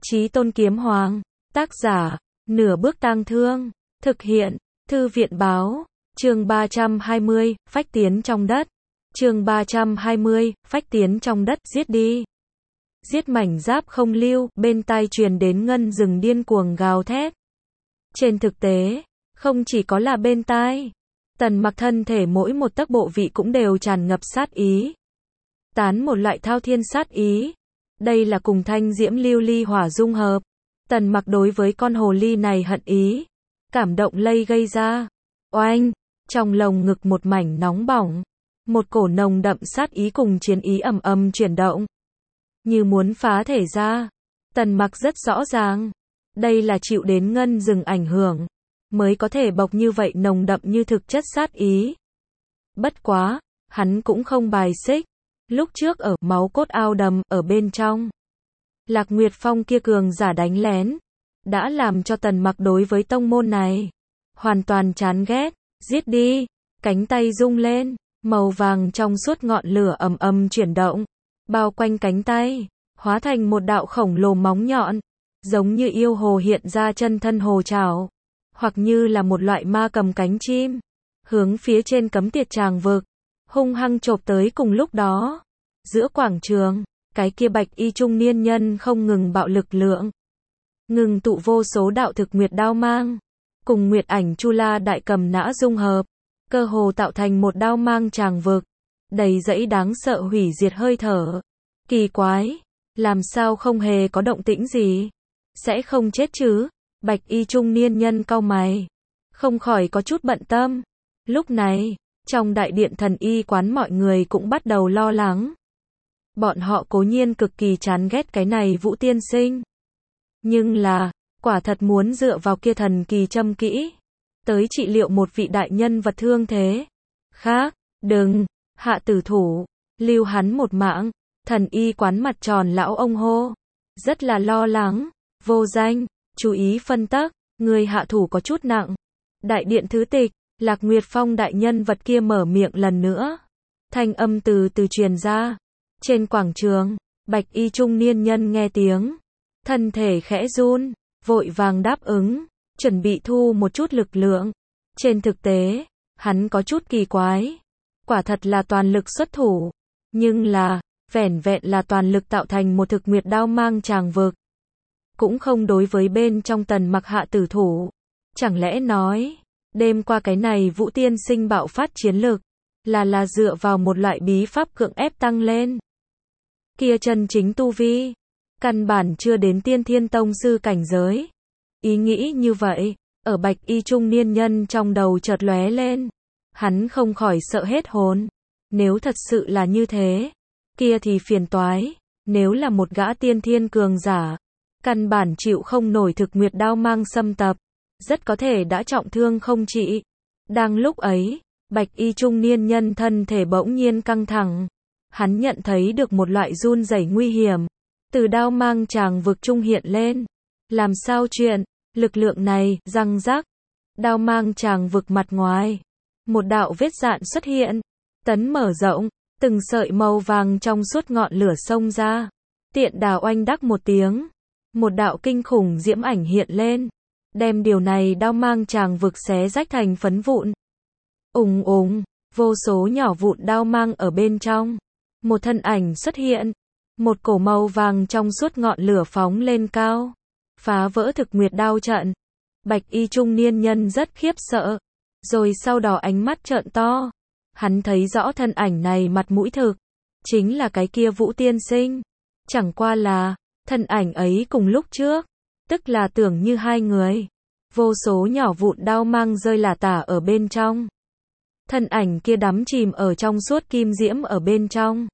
Chí Tôn Kiếm Hoàng, tác giả, Nửa Bước Tang Thương, thực hiện, Thư viện Báo, chương 320, phách tiến trong đất. Chương 320, phách tiến trong đất, giết đi. Giết mảnh giáp không lưu, bên tai truyền đến ngân rừng điên cuồng gào thét. Trên thực tế, không chỉ có là bên tai, Tần Mặc thân thể mỗi một tấc bộ vị cũng đều tràn ngập sát ý. Tán một loại thao thiên sát ý. Đây là cùng thanh diễm lưu ly hỏa dung hợp. Tần Mặc đối với con hồ ly này hận ý, cảm động lây gây ra. Oanh, trong lồng ngực một mảnh nóng bỏng, một cổ nồng đậm sát ý cùng chiến ý ầm ầm chuyển động, như muốn phá thể ra. Tần Mặc rất rõ ràng, đây là chịu đến ngân rừng ảnh hưởng, mới có thể bộc như vậy nồng đậm như thực chất sát ý. Bất quá, hắn cũng không bài xích. Lúc trước ở máu cốt ao đầm, ở bên trong, Lạc Nguyệt Phong kia cường giả đánh lén, đã làm cho Tần Mặc đối với tông môn này hoàn toàn chán ghét. Giết đi, cánh tay rung lên, màu vàng trong suốt ngọn lửa ầm ầm chuyển động, bao quanh cánh tay, hóa thành một đạo khổng lồ móng nhọn, giống như yêu hồ hiện ra chân thân hồ trảo, hoặc như là một loại ma cầm cánh chim, hướng phía trên cấm tiệt tràng vực, hung hăng chộp tới. Cùng lúc đó, giữa quảng trường, cái kia bạch y trung niên nhân không ngừng bạo lực lượng, ngừng tụ vô số đạo thực nguyệt đao mang, cùng nguyệt ảnh chu la đại cầm nã dung hợp, cơ hồ tạo thành một đao mang tràng vực, đầy dẫy đáng sợ hủy diệt hơi thở. Kỳ quái, làm sao không hề có động tĩnh gì? Sẽ không chết chứ? Bạch y trung niên nhân cau mày, không khỏi có chút bận tâm. Lúc này, trong đại điện thần y quán mọi người cũng bắt đầu lo lắng. Bọn họ cố nhiên cực kỳ chán ghét cái này Vũ tiên sinh. Nhưng là, quả thật muốn dựa vào kia thần kỳ châm kỹ, tới trị liệu một vị đại nhân vật thương thế. Khác, đừng, hạ tử thủ, lưu hắn một mạng. Thần y quán mặt tròn lão ông hô, rất là lo lắng. Vô danh, chú ý phân tắc, người hạ thủ có chút nặng. Đại điện thứ tịch, Lạc Nguyệt Phong đại nhân vật kia mở miệng lần nữa. Thanh âm từ từ truyền ra. Trên quảng trường, bạch y trung niên nhân nghe tiếng, thân thể khẽ run, vội vàng đáp ứng, chuẩn bị thu một chút lực lượng. Trên thực tế, hắn có chút kỳ quái, quả thật là toàn lực xuất thủ, nhưng là, vẻn vẹn là toàn lực tạo thành một thực nguyệt đao mang tràng vực, cũng không đối với bên trong Tần Mặc hạ tử thủ. Chẳng lẽ nói, đêm qua cái này Vũ tiên sinh bạo phát chiến lực, là dựa vào một loại bí pháp cưỡng ép tăng lên. Kia chân chính tu vi, căn bản chưa đến tiên thiên tông sư cảnh giới. Ý nghĩ như vậy, ở bạch y trung niên nhân trong đầu chợt lóe lên. Hắn không khỏi sợ hết hồn. Nếu thật sự là như thế, kia thì phiền toái. Nếu là một gã tiên thiên cường giả, căn bản chịu không nổi thực nguyệt đao mang xâm tập, rất có thể đã trọng thương không trị. Đang lúc ấy, bạch y trung niên nhân thân thể bỗng nhiên căng thẳng. Hắn nhận thấy được một loại run rẩy nguy hiểm từ đao mang tràng vực trung hiện lên. Làm sao chuyện? Lực lượng này, răng rắc. Đao mang tràng vực mặt ngoài, một đạo vết dạn xuất hiện, tấn mở rộng, từng sợi màu vàng trong suốt ngọn lửa xông ra. Tiện đà oanh đắc một tiếng, một đạo kinh khủng diễm ảnh hiện lên, đem điều này đao mang tràng vực xé rách thành phấn vụn. Ùng ùng, vô số nhỏ vụn đao mang ở bên trong. Một thân ảnh xuất hiện, một cổ màu vàng trong suốt ngọn lửa phóng lên cao, phá vỡ thực nguyệt đao trận. Bạch y trung niên nhân rất khiếp sợ, rồi sau đó ánh mắt trợn to. Hắn thấy rõ thân ảnh này mặt mũi thực, chính là cái kia Vũ tiên sinh. Chẳng qua là, thân ảnh ấy cùng lúc trước, tức là tưởng như hai người. Vô số nhỏ vụn đao mang rơi lả tả ở bên trong. Thân ảnh kia đắm chìm ở trong suốt kim diễm ở bên trong,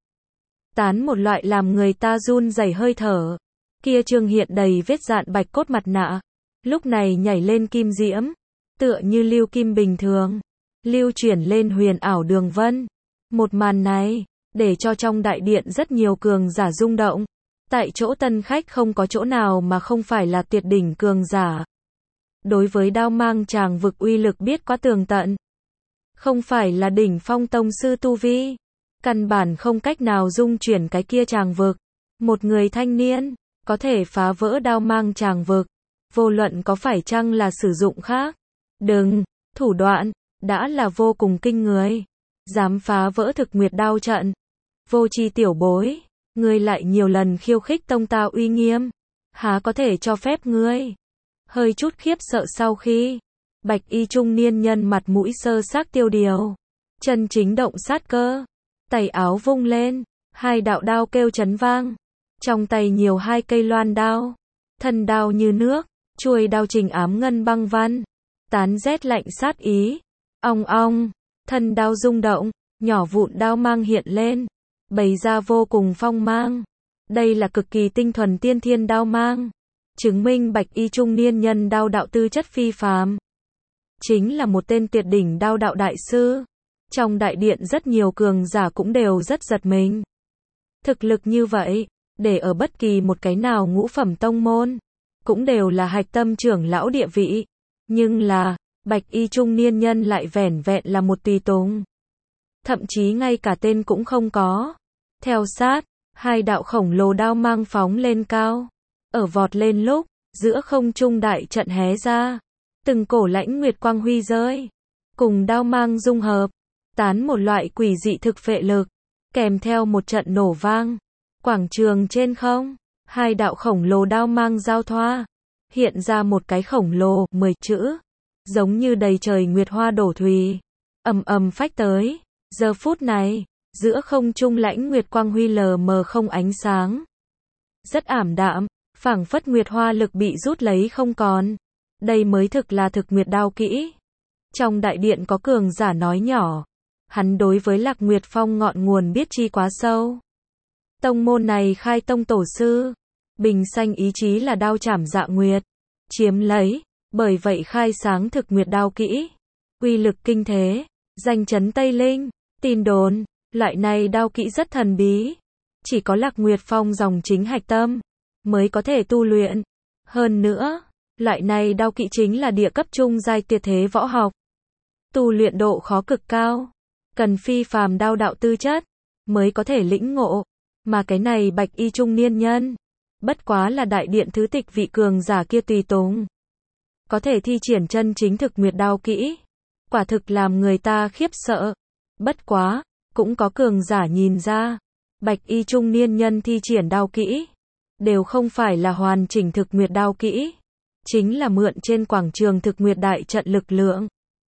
tán một loại làm người ta run rẩy hơi thở. Kia trương hiện đầy vết dạn bạch cốt mặt nạ, lúc này nhảy lên kim diễm, tựa như lưu kim bình thường, lưu chuyển lên huyền ảo đường vân. Một màn này, để cho trong đại điện rất nhiều cường giả rung động. Tại chỗ tân khách không có chỗ nào mà không phải là tuyệt đỉnh cường giả. Đối với đao mang tràng vực uy lực biết quá tường tận. Không phải là đỉnh phong tông sư tu vi, căn bản không cách nào dung chuyển cái kia tràng vực. Một người thanh niên, có thể phá vỡ đao mang tràng vực, vô luận có phải chăng là sử dụng khác. Đừng, thủ đoạn, đã là vô cùng kinh người. Dám phá vỡ thực nguyệt đao trận. Vô tri tiểu bối, ngươi lại nhiều lần khiêu khích tông ta uy nghiêm. Há có thể cho phép ngươi. Hơi chút khiếp sợ sau khi, bạch y trung niên nhân mặt mũi sơ xác tiêu điều. Chân chính động sát cơ. Tay áo vung lên, hai đạo đao kêu chấn vang. Trong tay nhiều hai cây loan đao. Thân đao như nước, chuôi đao trình ám ngân băng văn. Tán rét lạnh sát ý. Ong ong, thân đao rung động, nhỏ vụn đao mang hiện lên. Bày ra vô cùng phong mang. Đây là cực kỳ tinh thuần tiên thiên đao mang. Chứng minh bạch y trung niên nhân đao đạo tư chất phi phàm. Chính là một tên tuyệt đỉnh đao đạo đại sư. Trong đại điện rất nhiều cường giả cũng đều rất giật mình. Thực lực như vậy, để ở bất kỳ một cái nào ngũ phẩm tông môn, cũng đều là hạch tâm trưởng lão địa vị. Nhưng là, bạch y trung niên nhân lại vẻn vẹn là một tùy tùng. Thậm chí ngay cả tên cũng không có. Theo sát, hai đạo khổng lồ đao mang phóng lên cao. Ở vọt lên lúc, giữa không trung đại trận hé ra. Từng cổ lãnh nguyệt quang huy rơi. Cùng đao mang dung hợp. Tán một loại quỷ dị thực phệ lực. Kèm theo một trận nổ vang. Quảng trường trên không. Hai đạo khổng lồ đao mang giao thoa. Hiện ra một cái khổng lồ, 10 chữ. Giống như đầy trời nguyệt hoa đổ thùy. Ầm ầm phách tới. Giờ phút này, giữa không trung lãnh nguyệt quang huy lờ mờ không ánh sáng. Rất ảm đạm, phảng phất nguyệt hoa lực bị rút lấy không còn. Đây mới thực là thực nguyệt đao kỹ. Trong đại điện có cường giả nói nhỏ. Hắn đối với Lạc Nguyệt Phong ngọn nguồn biết chi quá sâu. Tông môn này khai tông tổ sư. Bình xanh ý chí là đao chảm dạ nguyệt. Chiếm lấy, bởi vậy khai sáng thực nguyệt đao kỹ. Uy lực kinh thế, danh chấn Tây Linh. Tin đồn, loại này đao kỹ rất thần bí. Chỉ có Lạc Nguyệt Phong dòng chính hạch tâm mới có thể tu luyện. Hơn nữa, loại này đao kỹ chính là địa cấp trung giai tuyệt thế võ học. Tu luyện độ khó cực cao, cần phi phàm đao đạo tư chất mới có thể lĩnh ngộ. Mà cái này bạch y trung niên nhân, bất quá là đại điện thứ tịch vị cường giả kia tùy tùng. Có thể thi triển chân chính thực nguyệt đao kỹ. Quả thực làm người ta khiếp sợ. Bất quá, cũng có cường giả nhìn ra, bạch y trung niên nhân thi triển đao kỹ, đều không phải là hoàn chỉnh thực nguyệt đao kỹ, chính là mượn trên quảng trường thực nguyệt đại trận lực lượng,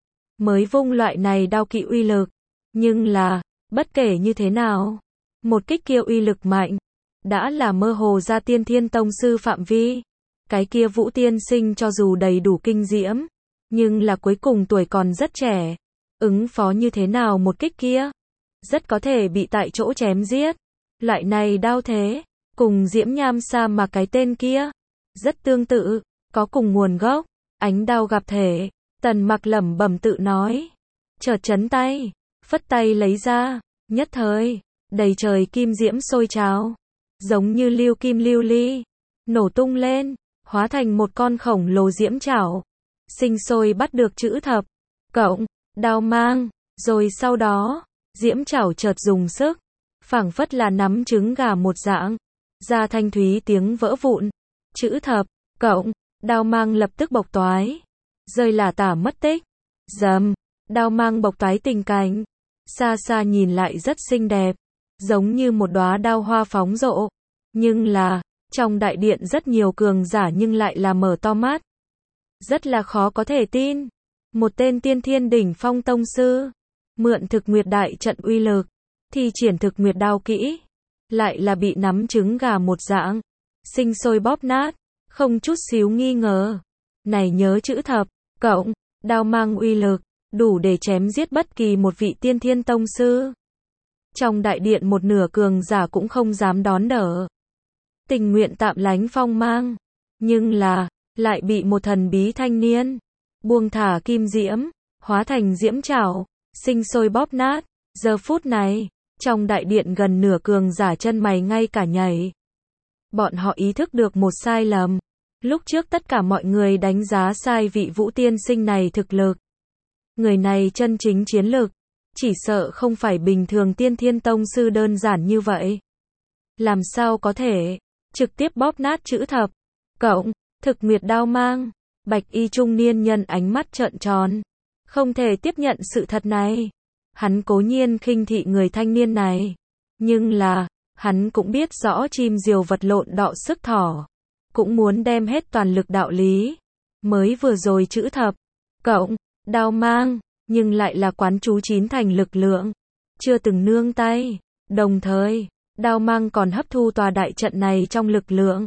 mới vung loại này đao kỹ uy lực. Nhưng là, bất kể như thế nào, một kích kia uy lực mạnh, đã là mơ hồ ra tiên thiên tông sư phạm vi. Cái kia Vũ tiên sinh cho dù đầy đủ kinh diễm, nhưng là cuối cùng tuổi còn rất trẻ. Ứng phó như thế nào một kích kia? Rất có thể bị tại chỗ chém giết. Loại này đao thế, cùng Diễm Nham Sa mà cái tên kia, rất tương tự, có cùng nguồn gốc, ánh đao gặp thể. Tần Mặc lẩm bẩm tự nói. Chợt chấn tay, phất tay lấy ra, nhất thời, đầy trời kim diễm sôi trào. Giống như lưu kim lưu ly, nổ tung lên, hóa thành một con khổng lồ diễm chảo. Sinh sôi bắt được chữ thập, cộng, đao mang, rồi sau đó, diễm chảo chợt dùng sức, phảng phất là nắm trứng gà một dạng, ra thanh thúy tiếng vỡ vụn, chữ thập, cộng, đao mang lập tức bộc toái, rơi lả tả mất tích, rầm, đao mang bộc toái tình cảnh, xa xa nhìn lại rất xinh đẹp, giống như một đóa đao hoa phóng rộ, nhưng là, trong đại điện rất nhiều cường giả nhưng lại là mở to mắt, rất là khó có thể tin. Một tên tiên thiên đỉnh phong tông sư, mượn thực nguyệt đại trận uy lực, thi triển thực nguyệt đao kỹ, lại là bị nắm trứng gà một dạng, sinh sôi bóp nát, không chút xíu nghi ngờ. Này nhớ chữ thập, cộng, đao mang uy lực, đủ để chém giết bất kỳ một vị tiên thiên tông sư. Trong đại điện một nửa cường giả cũng không dám đón đỡ. Tình nguyện tạm lánh phong mang, nhưng là, lại bị một thần bí thanh niên buông thả kim diễm, hóa thành diễm chảo, sinh sôi bóp nát. Giờ phút này, trong đại điện gần nửa cường giả chân mày ngay cả nhảy. Bọn họ ý thức được một sai lầm. Lúc trước tất cả mọi người đánh giá sai vị Vũ tiên sinh này thực lực. Người này chân chính chiến lực, chỉ sợ không phải bình thường tiên thiên tông sư đơn giản như vậy. Làm sao có thể? trực tiếp bóp nát chữ thập. Cộng, thực nguyệt đao mang. Bạch y trung niên nhân ánh mắt trợn tròn. Không thể tiếp nhận sự thật này. Hắn cố nhiên khinh thị người thanh niên này. Nhưng là, hắn cũng biết rõ chim diều vật lộn đọ sức thỏ. Cũng muốn đem hết toàn lực đạo lý. Mới vừa rồi chữ thập. Cộng, đao mang, nhưng lại là quán chú chín thành lực lượng. Chưa từng nương tay. Đồng thời, đao mang còn hấp thu tòa đại trận này trong lực lượng.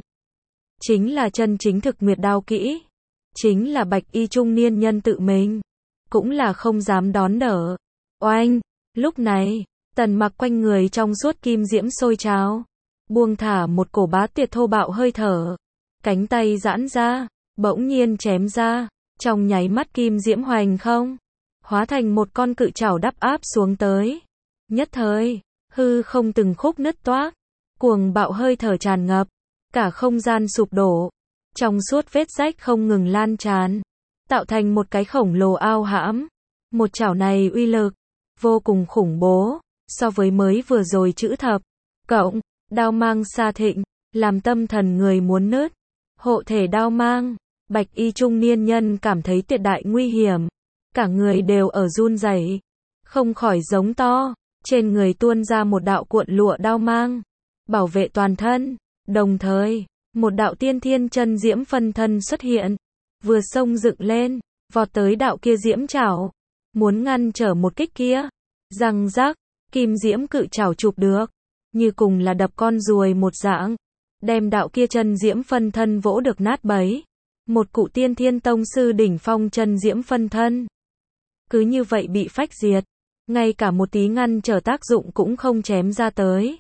Chính là chân chính thực nguyệt đao kỹ. Chính là bạch y trung niên nhân tự mình. Cũng là không dám đón đỡ. Oanh! Lúc này, Tần Mặc quanh người trong suốt kim diễm sôi trào. Buông thả một cổ bá tuyệt thô bạo hơi thở. Cánh tay giãn ra, bỗng nhiên chém ra. Trong nháy mắt kim diễm hoành không. Hóa thành một con cự trảo đắp áp xuống tới. Nhất thời, hư không từng khúc nứt toác. Cuồng bạo hơi thở tràn ngập. Cả không gian sụp đổ. Trong suốt vết rách không ngừng lan tràn. Tạo thành một cái khổng lồ ao hãm. Một chảo này uy lực vô cùng khủng bố. So với mới vừa rồi chữ thập. Cộng, đao mang xa thịnh. Làm tâm thần người muốn nứt. Hộ thể đao mang. Bạch y trung niên nhân cảm thấy tuyệt đại nguy hiểm. Cả người đều ở run rẩy. Không khỏi giống to. Trên người tuôn ra một đạo cuộn lụa đao mang. Bảo vệ toàn thân. Đồng thời, một đạo tiên thiên chân diễm phân thân xuất hiện. Vừa xông dựng lên. Vọt tới đạo kia diễm chảo. Muốn ngăn trở một kích kia. Răng rác. Kim diễm cự chảo chụp được. Như cùng là đập con ruồi một dạng. Đem đạo kia chân diễm phân thân vỗ được nát bấy. Một cụ tiên thiên tông sư đỉnh phong chân diễm phân thân. Cứ như vậy bị phách diệt. Ngay cả một tí ngăn trở tác dụng cũng không chém ra tới.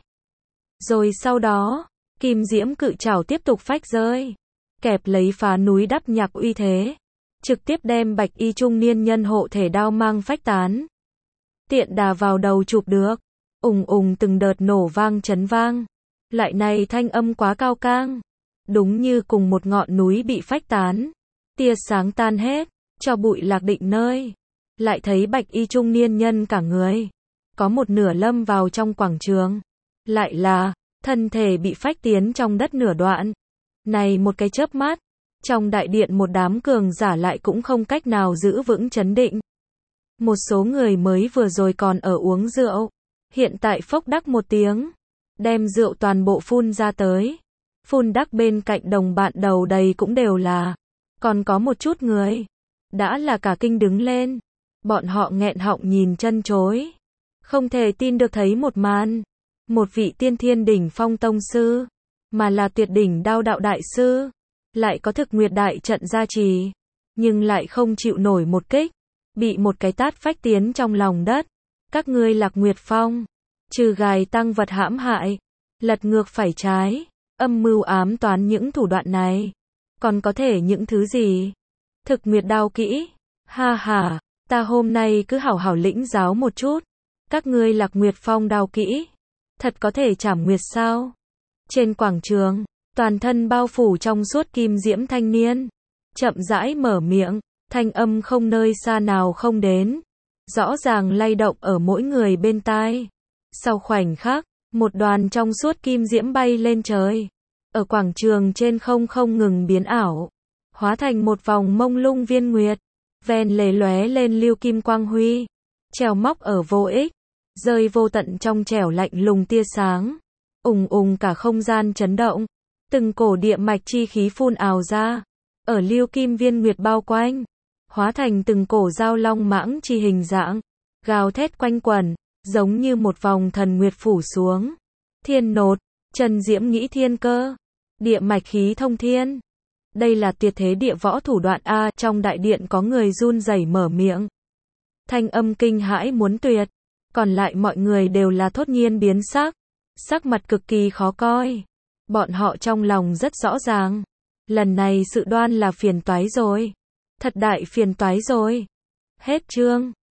Rồi sau đó, kim diễm cự trảo tiếp tục phách rơi. Kẹp lấy phá núi đắp nhạc uy thế. Trực tiếp đem bạch y trung niên nhân hộ thể đao mang phách tán. Tiện đà vào đầu chụp được. Ùng ùng từng đợt nổ vang chấn vang. Lại này thanh âm quá cao cang. Đúng như cùng một ngọn núi bị phách tán. Tia sáng tan hết, cho bụi lạc định nơi. Lại thấy bạch y trung niên nhân cả người. Có một nửa lâm vào trong quảng trường. Lại là, thân thể bị phách tiến trong đất nửa đoạn. Này một cái chớp mắt. Trong đại điện một đám cường giả lại cũng không cách nào giữ vững chấn định. Một số người mới vừa rồi còn ở uống rượu. Hiện tại phốc đắc một tiếng. Đem rượu toàn bộ phun ra tới. Phun đắc bên cạnh đồng bạn đầu đầy cũng đều là. Còn có một chút người. Đã là cả kinh đứng lên. Bọn họ nghẹn họng nhìn chân chối. Không thể tin được thấy một màn. Một vị tiên thiên đỉnh phong tông sư. Mà là tuyệt đỉnh đao đạo đại sư. Lại có thực nguyệt đại trận gia trì. Nhưng lại không chịu nổi một kích. Bị một cái tát phách tiến trong lòng đất. Các ngươi Lạc Nguyệt Phong. Trừ gài tăng vật hãm hại. Lật ngược phải trái. Âm mưu ám toán những thủ đoạn này. Còn có thể những thứ gì? Thực nguyệt đao kỹ. Ha ha, ta hôm nay cứ hảo hảo lĩnh giáo một chút. Các ngươi Lạc Nguyệt Phong đao kỹ. Thật có thể trảm nguyệt sao? Trên quảng trường, toàn thân bao phủ trong suốt kim diễm thanh niên. Chậm rãi mở miệng, thanh âm không nơi xa nào không đến. Rõ ràng lay động ở mỗi người bên tai. Sau khoảnh khắc, một đoàn trong suốt kim diễm bay lên trời. Ở quảng trường trên không ngừng biến ảo. Hóa thành một vòng mông lung viên nguyệt. Ven lề lóe lên lưu kim quang huy. Treo móc ở vô ích. Rơi vô tận trong trẻo lạnh lùng tia sáng. Ùng ùng cả không gian chấn động. Từng cổ địa mạch chi khí phun ào ra. Ở lưu kim viên nguyệt bao quanh. Hóa thành từng cổ dao long mãng chi hình dạng. Gào thét quanh quẩn. Giống như một vòng thần nguyệt phủ xuống. Thiên nột. Trần diễm nghĩ thiên cơ. Địa mạch khí thông thiên. Đây là tuyệt thế địa võ thủ đoạn A. Trong đại điện có người run rẩy mở miệng. Thanh âm kinh hãi muốn tuyệt. Còn lại mọi người đều là thốt nhiên biến sắc. Sắc mặt cực kỳ khó coi. Bọn họ trong lòng rất rõ ràng. Lần này sự đoan là phiền toái rồi. Thật đại phiền toái rồi. Hết chương.